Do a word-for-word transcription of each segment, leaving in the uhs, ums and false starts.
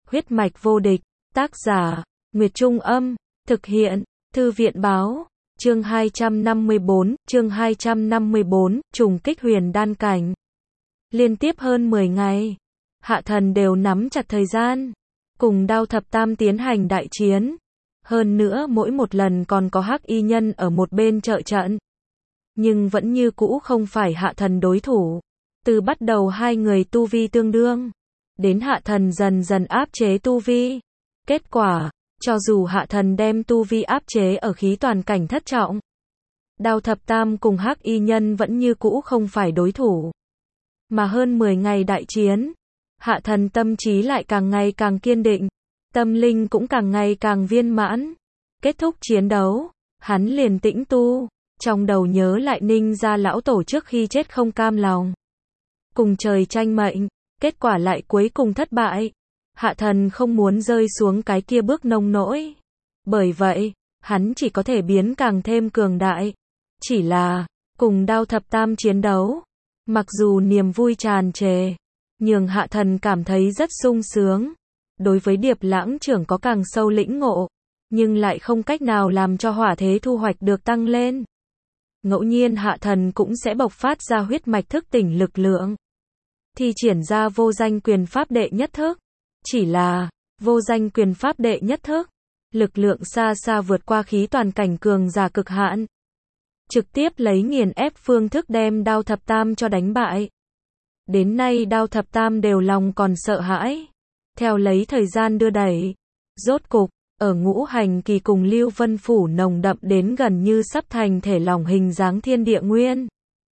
Huyết mạch vô địch, tác giả, Nguyệt Trung Âm, thực hiện, Thư viện Báo, chương hai trăm năm mươi bốn, chương hai trăm năm mươi bốn, trùng kích huyền đan cảnh. Liên tiếp hơn mười ngày, Hạ Thần đều nắm chặt thời gian, cùng Đao Thập Tam tiến hành đại chiến. Hơn nữa mỗi một lần còn có Hắc Y Nhân ở một bên trợ trận. Nhưng vẫn như cũ không phải Hạ Thần đối thủ. Từ bắt đầu hai người tu vi tương đương, đến Hạ Thần dần dần áp chế tu vi. Kết quả, cho dù Hạ Thần đem tu vi áp chế ở khí toàn cảnh thất trọng, Đao Thập Tam cùng Hắc Y Nhân vẫn như cũ không phải đối thủ. Mà hơn mười ngày đại chiến, Hạ Thần tâm trí lại càng ngày càng kiên định, tâm linh cũng càng ngày càng viên mãn. Kết thúc chiến đấu, hắn liền tĩnh tu, trong đầu nhớ lại Ninh gia lão tổ trước khi chết không cam lòng, cùng trời tranh mệnh, kết quả lại cuối cùng thất bại. Hạ Thần không muốn rơi xuống cái kia bước nông nỗi. Bởi vậy, hắn chỉ có thể biến càng thêm cường đại. Chỉ là, cùng Đao Thập Tam chiến đấu, mặc dù niềm vui tràn trề, nhưng Hạ Thần cảm thấy rất sung sướng. Đối với Điệp Lãng trưởng có càng sâu lĩnh ngộ, nhưng lại không cách nào làm cho hỏa thế thu hoạch được tăng lên. Ngẫu nhiên Hạ Thần cũng sẽ bộc phát ra huyết mạch thức tỉnh lực lượng, thi triển ra vô danh quyền pháp đệ nhất thức. Chỉ là, vô danh quyền pháp đệ nhất thức, lực lượng xa xa vượt qua khí toàn cảnh cường giả cực hạn. Trực tiếp lấy nghiền ép phương thức đem Đao Thập Tam cho đánh bại. Đến nay Đao Thập Tam đều lòng còn sợ hãi. Theo lấy thời gian đưa đẩy, rốt cục, ở ngũ hành kỳ cùng Lưu Vân Phủ nồng đậm đến gần như sắp thành thể lỏng hình dáng thiên địa nguyên.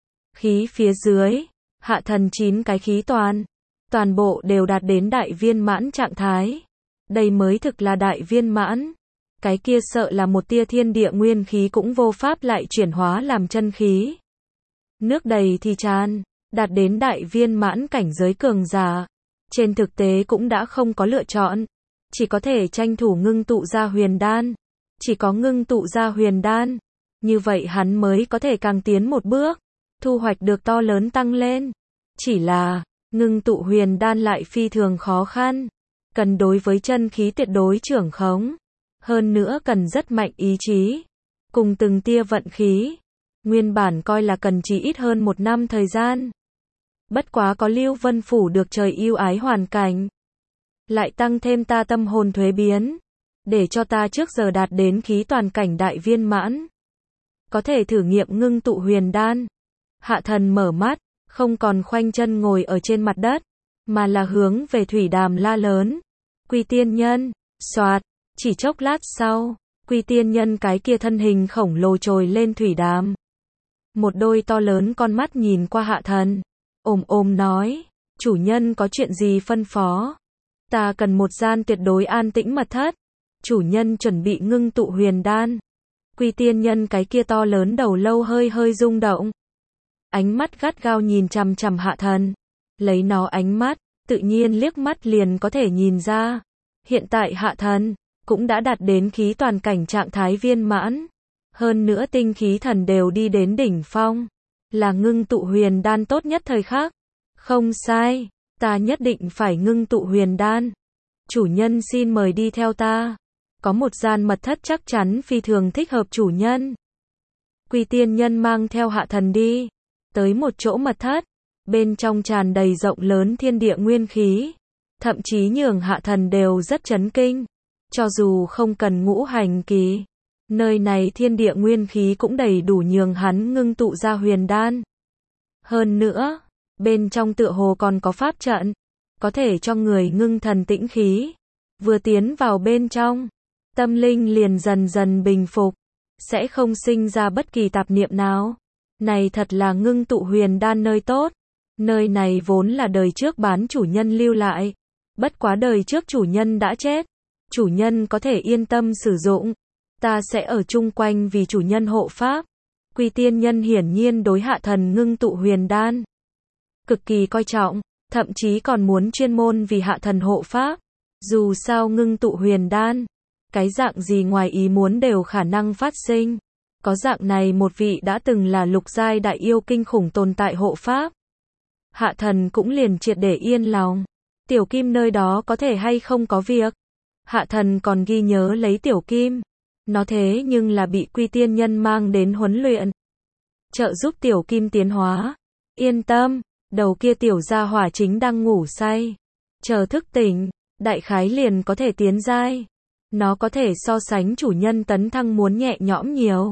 Khí phía dưới, Hạ Thần chín cái khí toàn, toàn bộ đều đạt đến đại viên mãn trạng thái. Đây mới thực là đại viên mãn. Cái kia sợ là một tia thiên địa nguyên khí cũng vô pháp lại chuyển hóa làm chân khí. Nước đầy thì tràn, đạt đến đại viên mãn cảnh giới cường giả. Trên thực tế cũng đã không có lựa chọn, chỉ có thể tranh thủ ngưng tụ ra huyền đan. Chỉ có ngưng tụ ra huyền đan, như vậy hắn mới có thể càng tiến một bước, thu hoạch được to lớn tăng lên. Chỉ là, ngưng tụ huyền đan lại phi thường khó khăn, cần đối với chân khí tuyệt đối trưởng khống, hơn nữa cần rất mạnh ý chí, cùng từng tia vận khí. Nguyên bản coi là cần chỉ ít hơn một năm thời gian. Bất quá có Lưu Vân Phủ được trời yêu ái hoàn cảnh, lại tăng thêm ta tâm hồn thuế biến, để cho ta trước giờ đạt đến khí toàn cảnh đại viên mãn, có thể thử nghiệm ngưng tụ huyền đan. Hạ Thần mở mắt, không còn khoanh chân ngồi ở trên mặt đất, mà là hướng về thủy đàm la lớn. Quy tiên nhân, soạt, chỉ chốc lát sau, Quy tiên nhân cái kia thân hình khổng lồ trồi lên thủy đàm. Một đôi to lớn con mắt nhìn qua Hạ Thần, ồm ồm nói, chủ nhân có chuyện gì phân phó? Ta cần một gian tuyệt đối an tĩnh mật thất. Chủ nhân chuẩn bị ngưng tụ huyền đan. Quy tiên nhân cái kia to lớn đầu lâu hơi hơi rung động. Ánh mắt gắt gao nhìn chằm chằm Hạ Thần. Lấy nó ánh mắt, tự nhiên liếc mắt liền có thể nhìn ra. Hiện tại Hạ Thần cũng đã đạt đến khí toàn cảnh trạng thái viên mãn. Hơn nữa tinh khí thần đều đi đến đỉnh phong. Là ngưng tụ huyền đan tốt nhất thời khắc. Không sai, ta nhất định phải ngưng tụ huyền đan. Chủ nhân xin mời đi theo ta. Có một gian mật thất chắc chắn phi thường thích hợp chủ nhân. Quy tiên nhân mang theo Hạ Thần đi tới một chỗ mật thất, bên trong tràn đầy rộng lớn thiên địa nguyên khí, thậm chí nhường Hạ Thần đều rất chấn kinh. Cho dù không cần ngũ hành kỳ, nơi này thiên địa nguyên khí cũng đầy đủ nhường hắn ngưng tụ ra huyền đan. Hơn nữa, bên trong tựa hồ còn có pháp trận, có thể cho người ngưng thần tĩnh khí. Vừa tiến vào bên trong, tâm linh liền dần dần bình phục, sẽ không sinh ra bất kỳ tạp niệm nào. Này thật là ngưng tụ huyền đan nơi tốt. Nơi này vốn là đời trước bán chủ nhân lưu lại. Bất quá đời trước chủ nhân đã chết. Chủ nhân có thể yên tâm sử dụng. Ta sẽ ở chung quanh vì chủ nhân hộ pháp. Quy tiên nhân hiển nhiên đối Hạ Thần ngưng tụ huyền đan cực kỳ coi trọng, thậm chí còn muốn chuyên môn vì Hạ Thần hộ pháp. Dù sao ngưng tụ huyền đan, cái dạng gì ngoài ý muốn đều khả năng phát sinh. Có dạng này một vị đã từng là lục giai đại yêu kinh khủng tồn tại hộ pháp, Hạ Thần cũng liền triệt để yên lòng. Tiểu Kim nơi đó có thể hay không có việc. Hạ thần còn ghi nhớ lấy Tiểu Kim. Nó thế nhưng là bị Quy Tiên Nhân mang đến huấn luyện. Trợ giúp Tiểu Kim tiến hóa. Yên tâm, đầu kia tiểu gia hỏa chính đang ngủ say. Chờ thức tỉnh, đại khái liền có thể tiến giai. Nó có thể so sánh chủ nhân tấn thăng muốn nhẹ nhõm nhiều.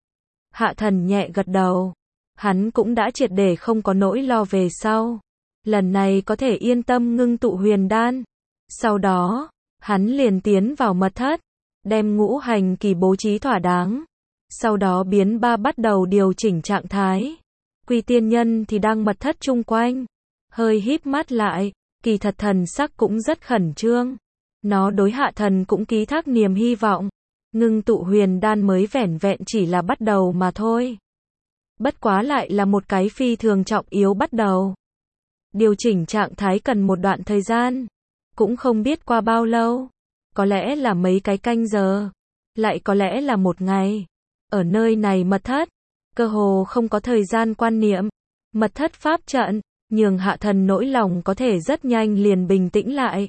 Hạ thần nhẹ gật đầu. Hắn cũng đã triệt để không có nỗi lo về sau. Lần này có thể yên tâm ngưng tụ huyền đan. Sau đó, hắn liền tiến vào mật thất, đem ngũ hành kỳ bố trí thỏa đáng. Sau đó biến ba bắt đầu điều chỉnh trạng thái. Quy Tiên Nhân thì đang mật thất chung quanh, hơi híp mắt lại, kỳ thật thần sắc cũng rất khẩn trương. Nó đối Hạ thần cũng ký thác niềm hy vọng. Ngưng tụ huyền đan mới vẻn vẹn chỉ là bắt đầu mà thôi. Bất quá lại là một cái phi thường trọng yếu bắt đầu. Điều chỉnh trạng thái cần một đoạn thời gian. Cũng không biết qua bao lâu. Có lẽ là mấy cái canh giờ. Lại có lẽ là một ngày. Ở nơi này mật thất, cơ hồ không có thời gian quan niệm. Mật thất pháp trận, nhường Hạ thần nỗi lòng có thể rất nhanh liền bình tĩnh lại.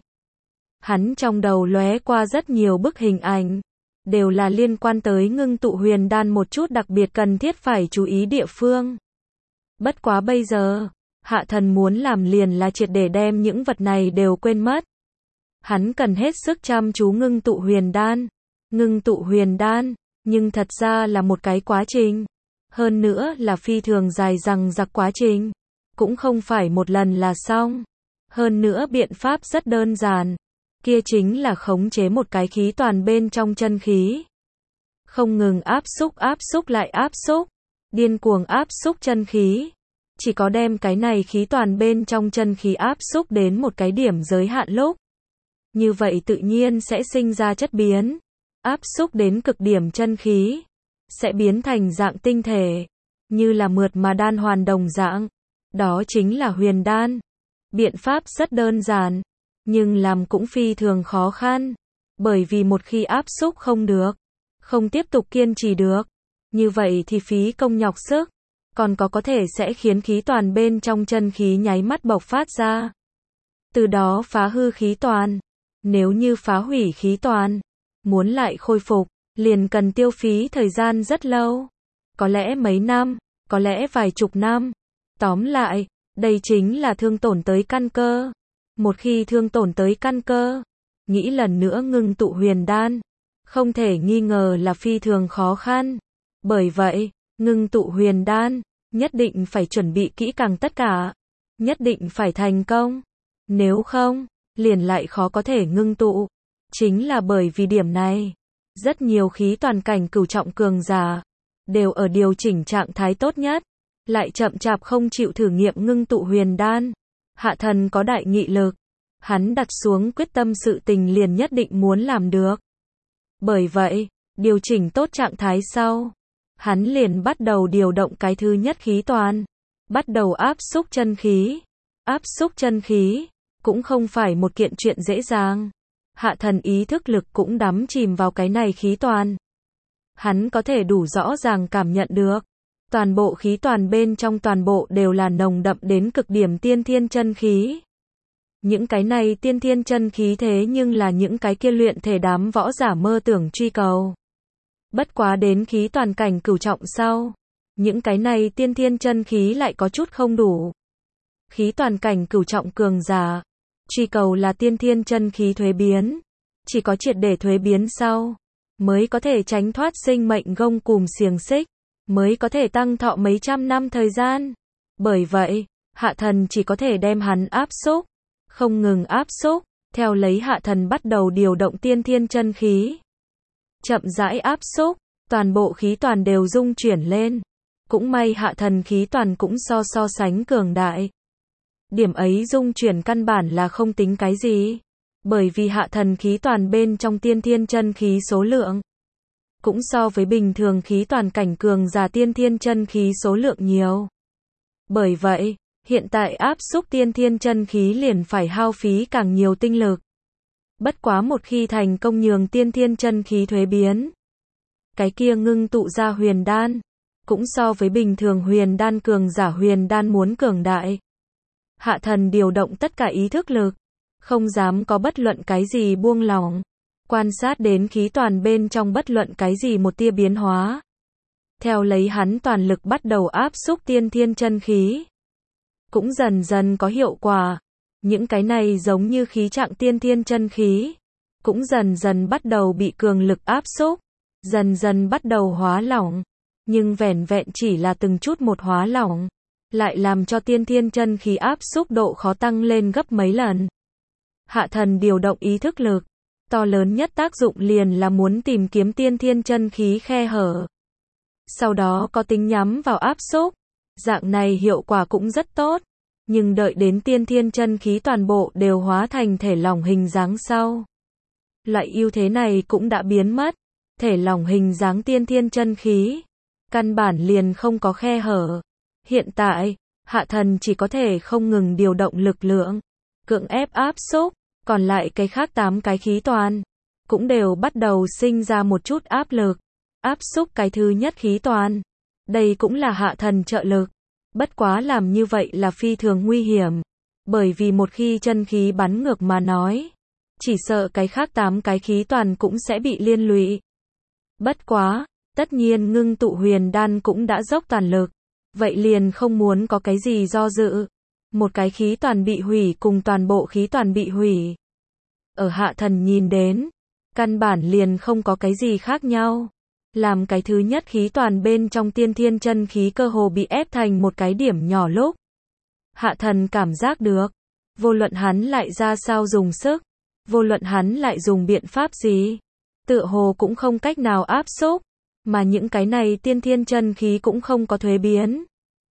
Hắn trong đầu lóe qua rất nhiều bức hình ảnh. Đều là liên quan tới ngưng tụ huyền đan một chút đặc biệt cần thiết phải chú ý địa phương. Bất quá bây giờ, Hạ thần muốn làm liền là triệt để đem những vật này đều quên mất. Hắn cần hết sức chăm chú ngưng tụ huyền đan. Ngưng tụ huyền đan, nhưng thật ra là một cái quá trình. Hơn nữa là phi thường dài dằng dặc quá trình. Cũng không phải một lần là xong. Hơn nữa biện pháp rất đơn giản. Kia chính là khống chế một cái khí toàn bên trong chân khí. Không ngừng áp xúc áp xúc lại áp xúc. Điên cuồng áp xúc chân khí. Chỉ có đem cái này khí toàn bên trong chân khí áp xúc đến một cái điểm giới hạn lúc. Như vậy tự nhiên sẽ sinh ra chất biến. Áp xúc đến cực điểm chân khí. Sẽ biến thành dạng tinh thể. Như là mượt mà đan hoàn đồng dạng. Đó chính là huyền đan. Biện pháp rất đơn giản. Nhưng làm cũng phi thường khó khăn. Bởi vì một khi áp xúc không được. Không tiếp tục kiên trì được. Như vậy thì phí công nhọc sức. Còn có có thể sẽ khiến khí toàn bên trong chân khí nháy mắt bộc phát ra. Từ đó phá hư khí toàn. Nếu như phá hủy khí toàn. Muốn lại khôi phục. Liền cần tiêu phí thời gian rất lâu. Có lẽ mấy năm. Có lẽ vài chục năm. Tóm lại. Đây chính là thương tổn tới căn cơ. Một khi thương tổn tới căn cơ. Nghĩ lần nữa ngưng tụ huyền đan. Không thể nghi ngờ là phi thường khó khăn. Bởi vậy, ngưng tụ huyền đan. Nhất định phải chuẩn bị kỹ càng tất cả. Nhất định phải thành công. Nếu không, liền lại khó có thể ngưng tụ. Chính là bởi vì điểm này. Rất nhiều khí toàn cảnh cửu trọng cường giả. Đều ở điều chỉnh trạng thái tốt nhất. Lại chậm chạp không chịu thử nghiệm ngưng tụ huyền đan. Hạ thần có đại nghị lực. Hắn đặt xuống quyết tâm sự tình liền nhất định muốn làm được. Bởi vậy, điều chỉnh tốt trạng thái sau. Hắn liền bắt đầu điều động cái thứ nhất khí toàn. Bắt đầu áp xúc chân khí. Áp xúc chân khí. Cũng không phải một kiện chuyện dễ dàng. Hạ thần ý thức lực cũng đắm chìm vào cái này khí toàn. Hắn có thể đủ rõ ràng cảm nhận được. Toàn bộ khí toàn bên trong toàn bộ đều là nồng đậm đến cực điểm tiên thiên chân khí. Những cái này tiên thiên chân khí thế nhưng là những cái kia luyện thể đám võ giả mơ tưởng truy cầu. Bất quá đến khí toàn cảnh cửu trọng sau. Những cái này tiên thiên chân khí lại có chút không đủ. Khí toàn cảnh cửu trọng cường giả. Truy cầu là tiên thiên chân khí thuế biến. Chỉ có triệt để thuế biến sau. Mới có thể tránh thoát sinh mệnh gông cùm xiềng xích. Mới có thể tăng thọ mấy trăm năm thời gian. Bởi vậy, hạ thần chỉ có thể đem hắn áp xúc. Không ngừng áp xúc. Theo lấy hạ thần bắt đầu điều động tiên thiên chân khí. Chậm rãi áp xúc. Toàn bộ khí toàn đều rung chuyển lên. Cũng may hạ thần khí toàn cũng so so sánh cường đại. Điểm ấy rung chuyển căn bản là không tính cái gì. Bởi vì hạ thần khí toàn bên trong tiên thiên chân khí số lượng. Cũng so với bình thường khí toàn cảnh cường giả tiên thiên chân khí số lượng nhiều. Bởi vậy, hiện tại áp xúc tiên thiên chân khí liền phải hao phí càng nhiều tinh lực. Bất quá một khi thành công nhường tiên thiên chân khí thuế biến. Cái kia ngưng tụ ra huyền đan. Cũng so với bình thường huyền đan cường giả huyền đan muốn cường đại. Hạ thần điều động tất cả ý thức lực. không dám có bất luận cái gì buông lỏng, quan sát đến khí toàn bên trong bất luận cái gì một tia biến hóa. Theo lấy hắn toàn lực bắt đầu áp xúc tiên thiên chân khí, cũng dần dần có hiệu quả. Những cái này giống như khí trạng tiên thiên chân khí, cũng dần dần bắt đầu bị cường lực áp xúc, dần dần bắt đầu hóa lỏng, nhưng vẻn vẹn chỉ là từng chút một hóa lỏng, lại làm cho tiên thiên chân khí áp xúc độ khó tăng lên gấp mấy lần. Hạ thần điều động ý thức lực, to lớn nhất tác dụng liền là muốn tìm kiếm tiên thiên chân khí khe hở. Sau đó có tính nhắm vào áp xúc, dạng này hiệu quả cũng rất tốt, nhưng đợi đến tiên thiên chân khí toàn bộ đều hóa thành thể lỏng hình dáng sau. Loại ưu thế này cũng đã biến mất, thể lỏng hình dáng tiên thiên chân khí, căn bản liền không có khe hở. Hiện tại, hạ thần chỉ có thể không ngừng điều động lực lượng, cưỡng ép áp xúc, còn lại cái khác tám cái khí toàn, cũng đều bắt đầu sinh ra một chút áp lực, áp xúc cái thứ nhất khí toàn. Đây cũng là hạ thần trợ lực, bất quá làm như vậy là phi thường nguy hiểm, bởi vì một khi chân khí bắn ngược mà nói, chỉ sợ cái khác tám cái khí toàn cũng sẽ bị liên lụy. Bất quá, tất nhiên ngưng tụ huyền đan cũng đã dốc toàn lực, vậy liền không muốn có cái gì do dự. Một cái khí toàn bị hủy cùng toàn bộ khí toàn bị hủy, ở hạ thần nhìn đến, căn bản liền không có cái gì khác nhau. Làm cái thứ nhất khí toàn bên trong tiên thiên chân khí cơ hồ bị ép thành một cái điểm nhỏ lúc, hạ thần cảm giác được, vô luận hắn lại ra sao dùng sức, vô luận hắn lại dùng biện pháp gì, tựa hồ cũng không cách nào áp xúc, mà những cái này tiên thiên chân khí cũng không có thuế biến.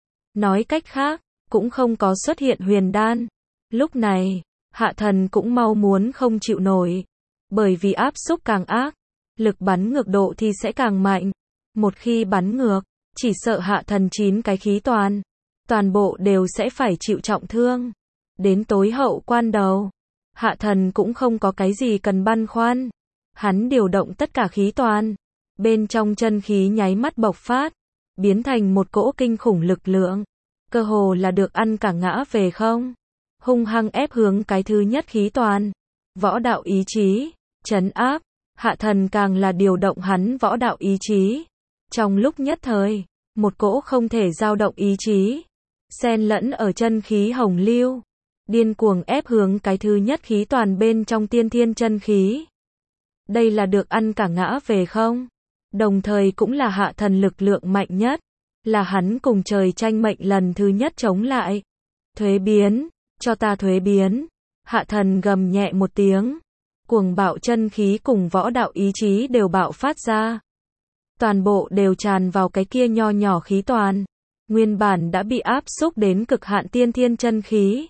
Nói cách khác, cũng không có xuất hiện huyền đan. Lúc này, hạ thần cũng mau muốn không chịu nổi, bởi vì áp xúc càng ác, lực bắn ngược độ thì sẽ càng mạnh. Một khi bắn ngược, chỉ sợ hạ thần chín cái khí toàn, toàn bộ đều sẽ phải chịu trọng thương. Đến tối hậu quan đầu, hạ thần cũng không có cái gì cần băn khoăn. Hắn điều động tất cả khí toàn, bên trong chân khí nháy mắt bộc phát, biến thành một cỗ kinh khủng lực lượng, cơ hồ là được ăn cả ngã về không. Hung hăng ép hướng cái thứ nhất khí toàn. Võ đạo ý chí, trấn áp, hạ thần càng là điều động hắn võ đạo ý chí. Trong lúc nhất thời, một cỗ không thể dao động ý chí, xen lẫn ở chân khí hồng lưu, điên cuồng ép hướng cái thứ nhất khí toàn bên trong tiên thiên chân khí. Đây là được ăn cả ngã về không, đồng thời cũng là hạ thần lực lượng mạnh nhất, là hắn cùng trời tranh mệnh lần thứ nhất chống lại. Thuế biến, cho ta thuế biến. Hạ thần gầm nhẹ một tiếng, cuồng bạo chân khí cùng võ đạo ý chí đều bạo phát ra. Toàn bộ đều tràn vào cái kia nho nhỏ khí toàn, nguyên bản đã bị áp xúc đến cực hạn tiên thiên chân khí.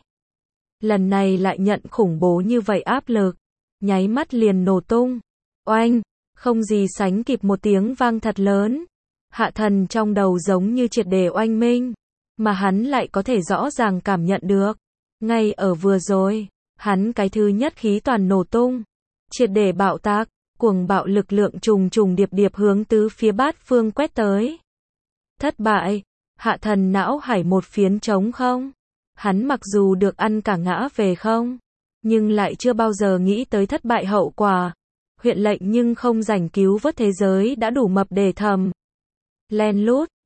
Lần này lại nhận khủng bố như vậy áp lực, nháy mắt liền nổ tung. Oanh, không gì sánh kịp một tiếng vang thật lớn. Hạ thần trong đầu giống như triệt để oanh minh, mà hắn lại có thể rõ ràng cảm nhận được. Ngay ở vừa rồi, hắn cái thứ nhất khí toàn nổ tung, triệt để bạo tạc, cuồng bạo lực lượng trùng trùng điệp điệp hướng tứ phía bát phương quét tới. Thất bại, hạ thần não hải một phiến trống không. Hắn mặc dù được ăn cả ngã về không, nhưng lại chưa bao giờ nghĩ tới thất bại hậu quả. Huyện lệnh nhưng không rảnh cứu vớt thế giới đã đủ mập để thầm. Len lút,